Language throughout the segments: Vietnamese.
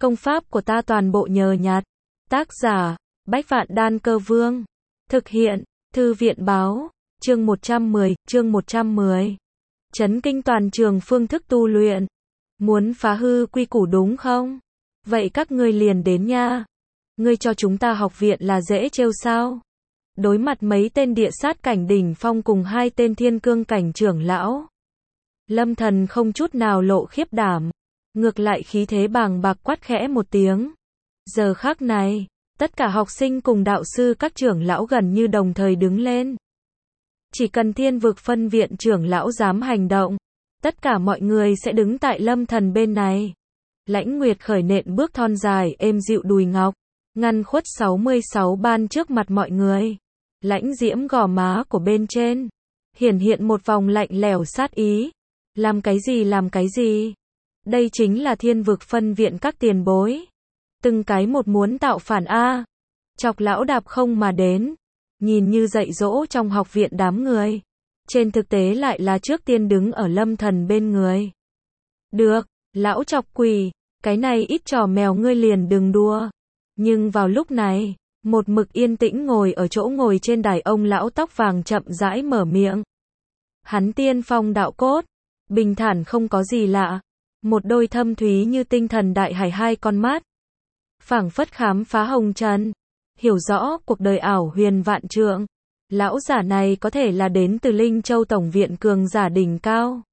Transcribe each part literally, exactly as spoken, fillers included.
Công pháp của ta toàn bộ nhờ nhặt. Tác giả, Bách Vạn Đan Cơ Vương. Thực hiện, Thư viện Báo. Chương một trăm mười, chương một trăm mười. Chấn kinh toàn trường phương thức tu luyện. Muốn phá hư quy củ đúng không? Vậy các ngươi liền đến nha. Ngươi cho chúng ta học viện là dễ trêu sao? Đối mặt mấy tên địa sát cảnh đỉnh phong cùng hai tên thiên cương cảnh trưởng lão, Lâm Thần không chút nào lộ khiếp đảm, ngược lại khí thế bàng bạc quát khẽ một tiếng. Giờ khắc này, tất cả học sinh cùng đạo sư các trưởng lão gần như đồng thời đứng lên. Chỉ cần Thiên Vực phân viện trưởng lão dám hành động, tất cả mọi người sẽ đứng tại Lâm Thần bên này. Lãnh Nguyệt khởi nện bước thon dài êm dịu đùi ngọc, ngăn khuất sáu mươi sáu ban trước mặt mọi người. Lãnh diễm gò má của bên trên hiển hiện một vòng lạnh lẽo sát ý. Làm cái gì làm cái gì? Đây chính là Thiên Vực phân viện các tiền bối. Từng cái một muốn tạo phản a. Chọc lão đạp không mà đến, nhìn như dạy dỗ trong học viện đám người, trên thực tế lại là trước tiên đứng ở Lâm Thần bên người. Được, lão chọc quỷ, cái này ít trò mèo ngươi liền đừng đua. Nhưng vào lúc này, một mực yên tĩnh ngồi ở chỗ ngồi trên đài ông lão tóc vàng chậm rãi mở miệng. Hắn tiên phong đạo cốt, bình thản không có gì lạ, một đôi thâm thúy như tinh thần đại hải hai con mắt, phảng phất khám phá hồng trần, hiểu rõ cuộc đời ảo huyền vạn trượng. Lão giả này có thể là đến từ Linh Châu Tổng viện cường giả đỉnh cao.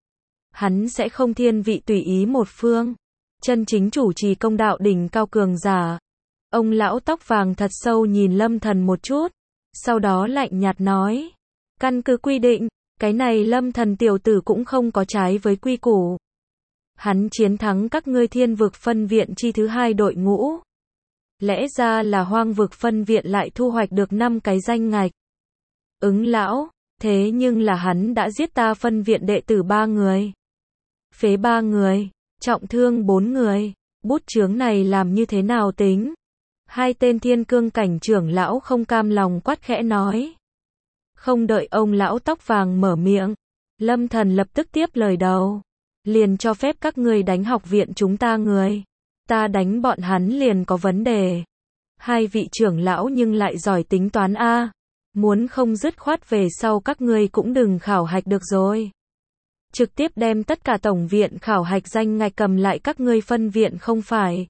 Hắn sẽ không thiên vị tùy ý một phương, chân chính chủ trì công đạo đỉnh cao cường giả. Ông lão tóc vàng thật sâu nhìn Lâm Thần một chút, sau đó lạnh nhạt nói, căn cứ quy định, cái này Lâm Thần tiểu tử cũng không có trái với quy củ. Hắn chiến thắng các ngươi Thiên Vực phân viện chi thứ hai đội ngũ. Lẽ ra là Hoang Vực phân viện lại thu hoạch được năm cái danh ngạch. Ứng lão, thế nhưng là hắn đã giết ta phân viện đệ tử ba người, phế ba người, trọng thương bốn người, bút chướng này làm như thế nào tính? Hai tên thiên cương cảnh trưởng lão không cam lòng quát khẽ nói. Không đợi ông lão tóc vàng mở miệng, Lâm Thần lập tức tiếp lời đầu. Liền cho phép các ngươi đánh học viện chúng ta người. Ta đánh bọn hắn liền có vấn đề. Hai vị trưởng lão nhưng lại giỏi tính toán a. Muốn không dứt khoát về sau các ngươi cũng đừng khảo hạch được rồi. Trực tiếp đem tất cả tổng viện khảo hạch danh ngạch cầm lại các ngươi phân viện không phải.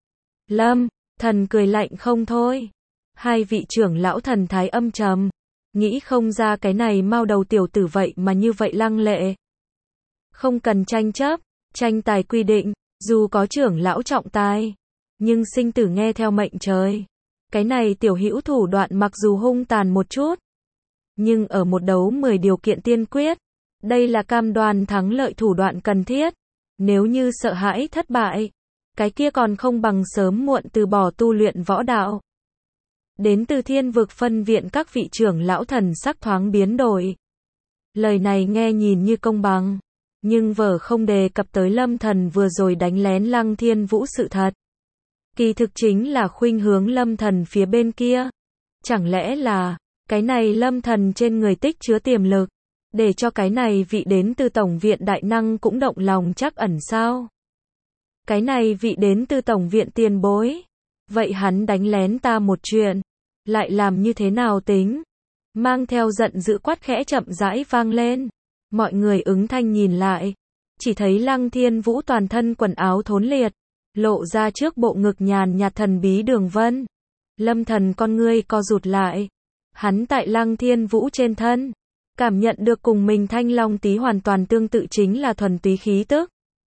Lâm Thần cười lạnh không thôi. Hai vị trưởng lão thần thái âm trầm, nghĩ không ra cái này mao đầu tiểu tử vậy mà như vậy lăng lệ. Không cần tranh chấp, tranh tài quy định, dù có trưởng lão trọng tài, nhưng sinh tử nghe theo mệnh trời. Cái này tiểu hữu thủ đoạn mặc dù hung tàn một chút, nhưng ở một đấu mười điều kiện tiên quyết, đây là cam đoan thắng lợi thủ đoạn cần thiết. Nếu như sợ hãi thất bại, cái kia còn không bằng sớm muộn từ bỏ tu luyện võ đạo. Đến từ Thiên Vực phân viện các vị trưởng lão thần sắc thoáng biến đổi. Lời này nghe nhìn như công bằng, nhưng vở không đề cập tới Lâm Thần vừa rồi đánh lén Lăng Thiên Vũ sự thật. Kỳ thực chính là khuynh hướng Lâm Thần phía bên kia. Chẳng lẽ là, cái này Lâm Thần trên người tích chứa tiềm lực, để cho cái này vị đến từ Tổng viện đại năng cũng động lòng chắc ẩn sao? Cái này vị đến từ Tổng viện tiền bối, vậy hắn đánh lén ta một chuyện, lại làm như thế nào tính? Mang theo giận dữ quát khẽ chậm rãi vang lên. Mọi người ứng thanh nhìn lại, chỉ thấy Lăng Thiên Vũ toàn thân quần áo thốn liệt, lộ ra trước bộ ngực nhàn nhạt thần bí đường vân. Lâm Thần con ngươi co rụt lại, hắn tại Lăng Thiên Vũ trên thân, cảm nhận được cùng mình thanh long tí hoàn toàn tương tự chính là thuần túy khí tức.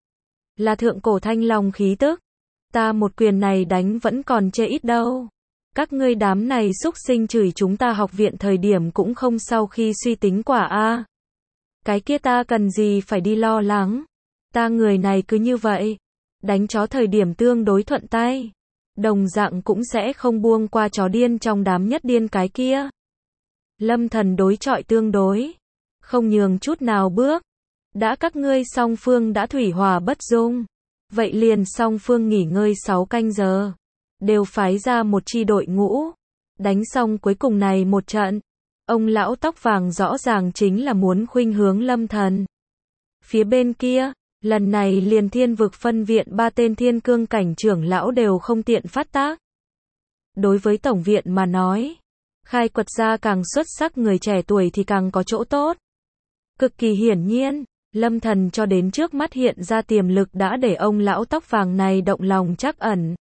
Là thượng cổ thanh long khí tức. Ta một quyền này đánh vẫn còn chê ít đâu. Các ngươi đám này xúc sinh chửi chúng ta học viện thời điểm cũng không sau khi suy tính quả a. Cái kia ta cần gì phải đi lo lắng. Ta người này cứ như vậy, đánh chó thời điểm tương đối thuận tay, đồng dạng cũng sẽ không buông qua chó điên trong đám nhất điên cái kia. Lâm Thần đối chọi tương đối, không nhường chút nào bước. Đã các ngươi song phương đã thủy hòa bất dung, vậy liền song phương nghỉ ngơi sáu canh giờ, đều phái ra một chi đội ngũ, đánh xong cuối cùng này một trận. Ông lão tóc vàng rõ ràng chính là muốn khuynh hướng Lâm Thần. Phía bên kia, Lần này liền thiên vực phân viện ba tên thiên cương cảnh trưởng lão đều không tiện phát tác. Đối với tổng viện mà nói, khai quật ra càng xuất sắc người trẻ tuổi thì càng có chỗ tốt. Cực kỳ hiển nhiên, Lâm Thần cho đến trước mắt hiện ra tiềm lực đã để ông lão tóc vàng này động lòng trắc ẩn.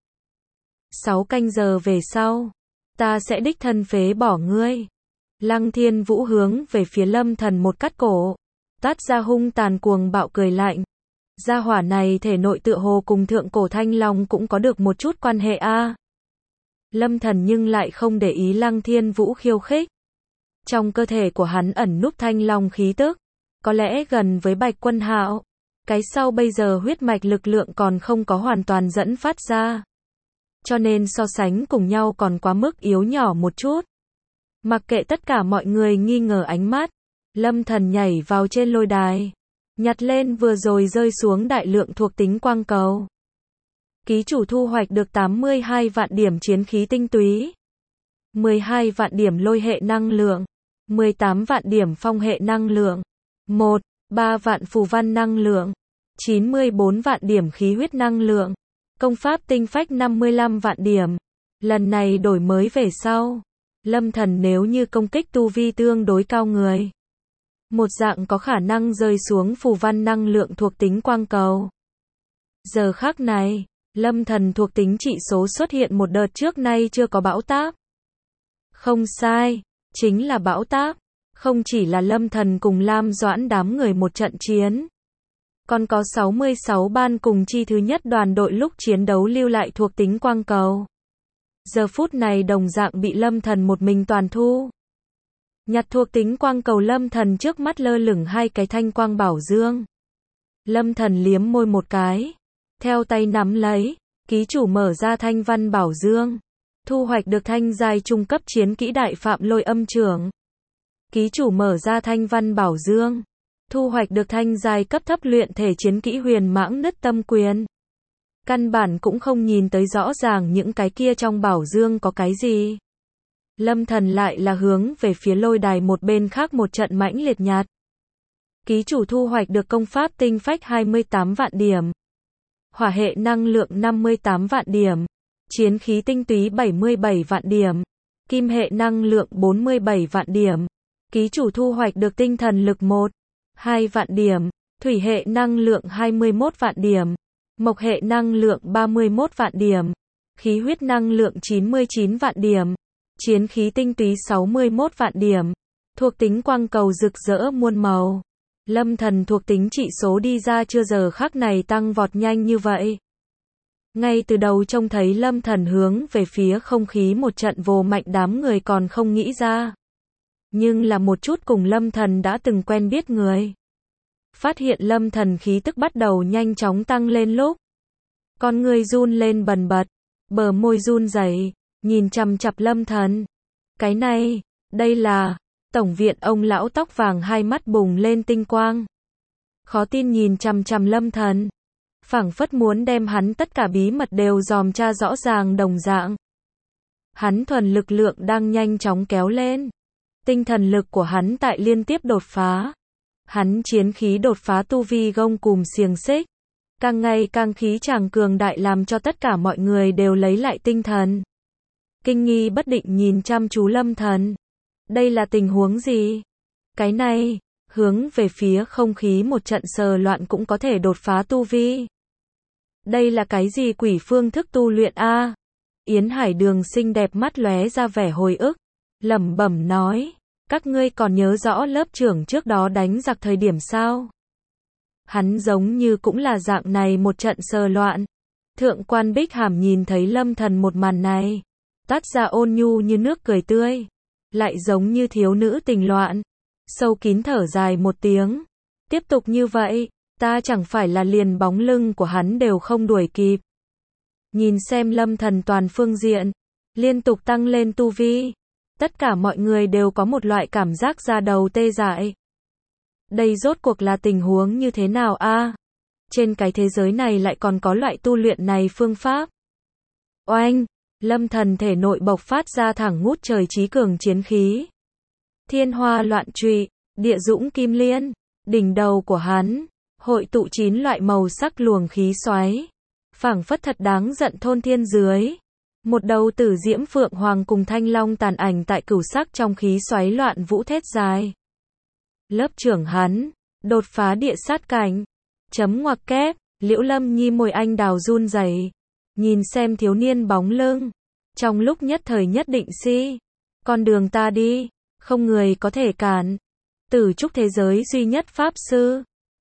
Sáu canh giờ về sau, ta sẽ đích thân phế bỏ ngươi. Lăng Thiên Vũ hướng về phía Lâm Thần một cắt cổ, tát ra hung tàn cuồng bạo cười lạnh. Gia hỏa này thể nội tựa hồ cùng thượng cổ thanh long cũng có được một chút quan hệ a. Lâm Thần nhưng lại không để ý Lăng Thiên Vũ khiêu khích. Trong cơ thể của hắn ẩn núp thanh long khí tức, có lẽ gần với Bạch Quân Hạo. Cái sau bây giờ huyết mạch lực lượng còn không có hoàn toàn dẫn phát ra. Cho nên so sánh cùng nhau còn quá mức yếu nhỏ một chút. Mặc kệ tất cả mọi người nghi ngờ ánh mắt, Lâm Thần nhảy vào trên lôi đài, nhặt lên vừa rồi rơi xuống đại lượng thuộc tính quang cầu. Ký chủ thu hoạch được tám mươi hai vạn điểm chiến khí tinh túy, mười hai vạn điểm lôi hệ năng lượng, mười tám vạn điểm phong hệ năng lượng, một, ba vạn phù văn năng lượng, chín mươi bốn vạn điểm khí huyết năng lượng, công pháp tinh phách năm mươi lăm vạn điểm. Lần này đổi mới về sau, Lâm Thần nếu như công kích tu vi tương đối cao người, một dạng có khả năng rơi xuống phù văn năng lượng thuộc tính quang cầu. Giờ khắc này, Lâm Thần thuộc tính trị số xuất hiện một đợt trước nay chưa có bão táp. Không sai, chính là bão táp. Không chỉ là Lâm Thần cùng Lam Doãn đám người một trận chiến, còn có sáu mươi sáu ban cùng chi thứ nhất đoàn đội lúc chiến đấu lưu lại thuộc tính quang cầu. Giờ phút này đồng dạng bị Lâm Thần một mình toàn thu. Nhặt thuộc tính quang cầu, Lâm Thần trước mắt lơ lửng hai cái thanh quang bảo dương. Lâm Thần liếm môi một cái, theo tay nắm lấy, ký chủ mở ra thanh văn bảo dương, thu hoạch được thanh giai trung cấp chiến kỹ đại phạm lôi âm trưởng. Ký chủ mở ra thanh văn bảo dương, thu hoạch được thanh giai cấp thấp luyện thể chiến kỹ huyền mãng nứt tâm quyền. Căn bản cũng không nhìn tới rõ ràng những cái kia trong bảo dương có cái gì. Lâm Thần lại là hướng về phía lôi đài một bên khác một trận mãnh liệt nhạt. Ký chủ thu hoạch được công pháp tinh phách hai mươi tám vạn điểm, hỏa hệ năng lượng năm mươi tám vạn điểm, chiến khí tinh túy bảy mươi bảy vạn điểm, kim hệ năng lượng bốn mươi bảy vạn điểm. Ký chủ thu hoạch được tinh thần lực một, hai vạn điểm, thủy hệ năng lượng hai mươi mốt vạn điểm, mộc hệ năng lượng ba mươi mốt vạn điểm, khí huyết năng lượng chín mươi chín vạn điểm, chiến khí tinh túy sáu mươi mốt vạn điểm. Thuộc tính quang cầu rực rỡ muôn màu. Lâm Thần thuộc tính trị số đi ra chưa giờ khắc này tăng vọt nhanh như vậy. Ngay từ đầu trông thấy Lâm Thần hướng về phía không khí một trận vồ mạnh, đám người còn không nghĩ ra. Nhưng là một chút cùng Lâm Thần đã từng quen biết người, phát hiện Lâm Thần khí tức bắt đầu nhanh chóng tăng lên lúc, con người run lên bần bật, bờ môi run rẩy, nhìn chằm chằm Lâm Thần. Cái này, đây là... Tổng viện ông lão tóc vàng hai mắt bùng lên tinh quang, khó tin nhìn chằm chằm Lâm Thần, phảng phất muốn đem hắn tất cả bí mật đều dòm tra rõ ràng đồng dạng. Hắn thuần lực lượng đang nhanh chóng kéo lên, tinh thần lực của hắn tại liên tiếp đột phá. Hắn chiến khí đột phá tu vi gông cùm xiềng xích, càng ngày càng khí chàng cường đại làm cho tất cả mọi người đều lấy lại tinh thần. Kinh nghi bất định nhìn chăm chú Lâm Thần. Đây là tình huống gì? Cái này, hướng về phía không khí một trận sờ loạn cũng có thể đột phá tu vi. Đây là cái gì quỷ phương thức tu luyện a? À? Yến Hải Đường xinh đẹp mắt lóe ra vẻ hồi ức, lẩm bẩm nói, các ngươi còn nhớ rõ lớp trưởng trước đó đánh giặc thời điểm sao? Hắn giống như cũng là dạng này một trận sờ loạn. Thượng quan Bích Hàm nhìn thấy Lâm Thần một màn này, tát ra ôn nhu như nước cười tươi, lại giống như thiếu nữ tình loạn, sâu kín thở dài một tiếng. Tiếp tục như vậy, ta chẳng phải là liền bóng lưng của hắn đều không đuổi kịp. Nhìn xem Lâm Thần toàn phương diện, liên tục tăng lên tu vi, tất cả mọi người đều có một loại cảm giác da đầu tê dại. Đây rốt cuộc là tình huống như thế nào a? À? Trên cái thế giới này lại còn có loại tu luyện này phương pháp. Oanh! Lâm Thần thể nội bộc phát ra thẳng ngút trời chí cường chiến khí. Thiên hoa loạn trụy, địa dũng kim liên, đỉnh đầu của hắn, Hội tụ chín loại màu sắc luồng khí xoáy. Phảng phất thật đáng giận thôn thiên dưới. Một đầu tử diễm phượng hoàng cùng thanh long tàn ảnh tại cửu sắc trong khí xoáy loạn vũ thét dài. Lớp trưởng hắn, đột phá địa sát cảnh. Chấm ngoặc kép, Liễu Lâm Nhi môi anh đào run rẩy, nhìn xem thiếu niên bóng lưng. Trong lúc nhất thời nhất định si. Con đường ta đi, không người có thể cản. Tử trúc thế giới duy nhất pháp sư.